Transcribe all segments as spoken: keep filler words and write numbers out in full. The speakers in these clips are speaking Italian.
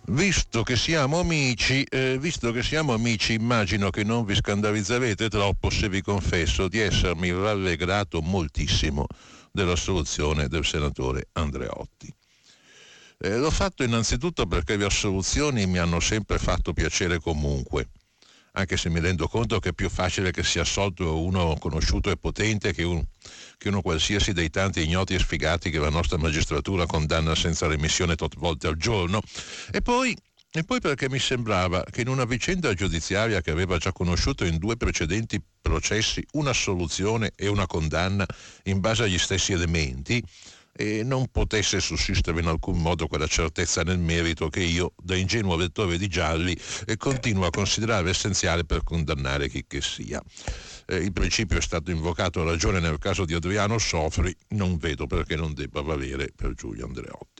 Visto che siamo amici, eh, visto che siamo amici, immagino che non vi scandalizzerete troppo se vi confesso di essermi rallegrato moltissimo della soluzione del senatore Andreotti. Eh, l'ho fatto innanzitutto perché le assoluzioni mi hanno sempre fatto piacere comunque, anche se mi rendo conto che è più facile che sia assolto uno conosciuto e potente che, un, che uno qualsiasi dei tanti ignoti e sfigati che la nostra magistratura condanna senza remissione tot volte al giorno. E poi, e poi perché mi sembrava che in una vicenda giudiziaria che aveva già conosciuto in due precedenti processi un'assoluzione e una condanna in base agli stessi elementi, e non potesse sussistere in alcun modo quella certezza nel merito che io, da ingenuo lettore di gialli, eh, continuo a considerare essenziale per condannare chi che sia. Eh, il principio è stato invocato a ragione nel caso di Adriano Sofri, non vedo perché non debba valere per Giulio Andreotti.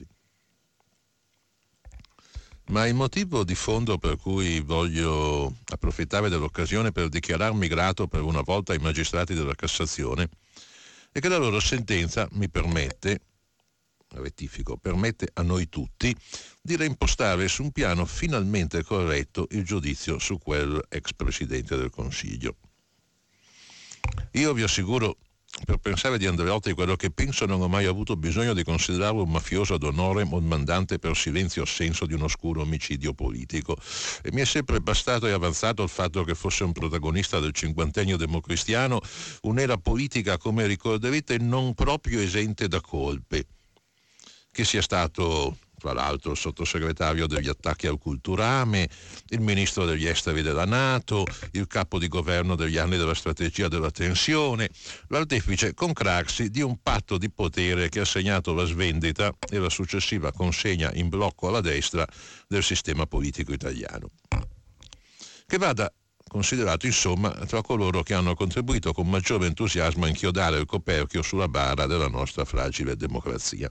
Ma il motivo di fondo per cui voglio approfittare dell'occasione per dichiararmi grato per una volta ai magistrati della Cassazione è che la loro sentenza mi permette, rettifico, permette a noi tutti di reimpostare su un piano finalmente corretto il giudizio su quel ex presidente del Consiglio. Io vi assicuro, per pensare di Andreotti quello che penso, non ho mai avuto bisogno di considerarlo un mafioso ad onore o un mandante per silenzio assenso di un oscuro omicidio politico, e mi è sempre bastato e avanzato il fatto che fosse un protagonista del cinquantennio democristiano, un'era politica, come ricorderete, non proprio esente da colpe, che sia stato tra l'altro il sottosegretario degli attacchi al culturame, il ministro degli esteri della NATO, il capo di governo degli anni della strategia della tensione, l'artefice con Craxi di un patto di potere che ha segnato la svendita e la successiva consegna in blocco alla destra del sistema politico italiano, che vada considerato insomma tra coloro che hanno contribuito con maggiore entusiasmo a inchiodare il coperchio sulla bara della nostra fragile democrazia.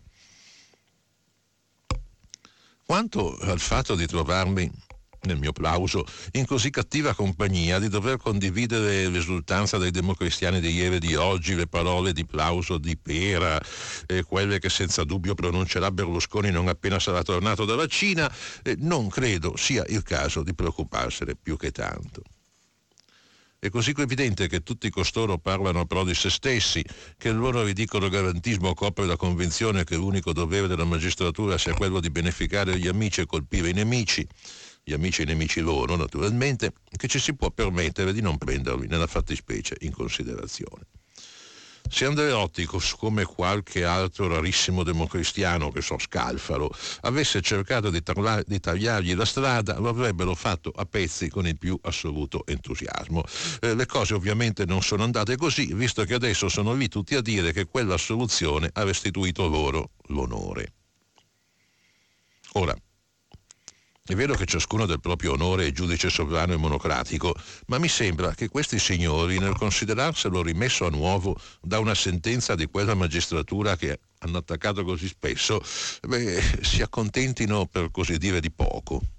Quanto al fatto di trovarmi, nel mio plauso, in così cattiva compagnia, di dover condividere l'esultanza dei democristiani di ieri e di oggi, le parole di plauso di Pera, eh, quelle che senza dubbio pronuncerà Berlusconi non appena sarà tornato dalla Cina, eh, non credo sia il caso di preoccuparsene più che tanto. È così evidente che tutti costoro parlano pro di se stessi, che il loro ridicolo garantismo copre la convinzione che l'unico dovere della magistratura sia quello di beneficare gli amici e colpire i nemici, gli amici e i nemici loro naturalmente, che ci si può permettere di non prenderli nella fattispecie in considerazione. Se Andreotti, come qualche altro rarissimo democristiano, che so, Scalfaro, avesse cercato di, tarla- di tagliargli la strada, lo avrebbero fatto a pezzi con il più assoluto entusiasmo. Eh, le cose ovviamente non sono andate così, visto che adesso sono lì tutti a dire che quella soluzione ha restituito loro l'onore. Ora, è vero che ciascuno del proprio onore è giudice sovrano e monocratico, ma mi sembra che questi signori, nel considerarselo rimesso a nuovo da una sentenza di quella magistratura che hanno attaccato così spesso, beh, si accontentino per così dire di poco.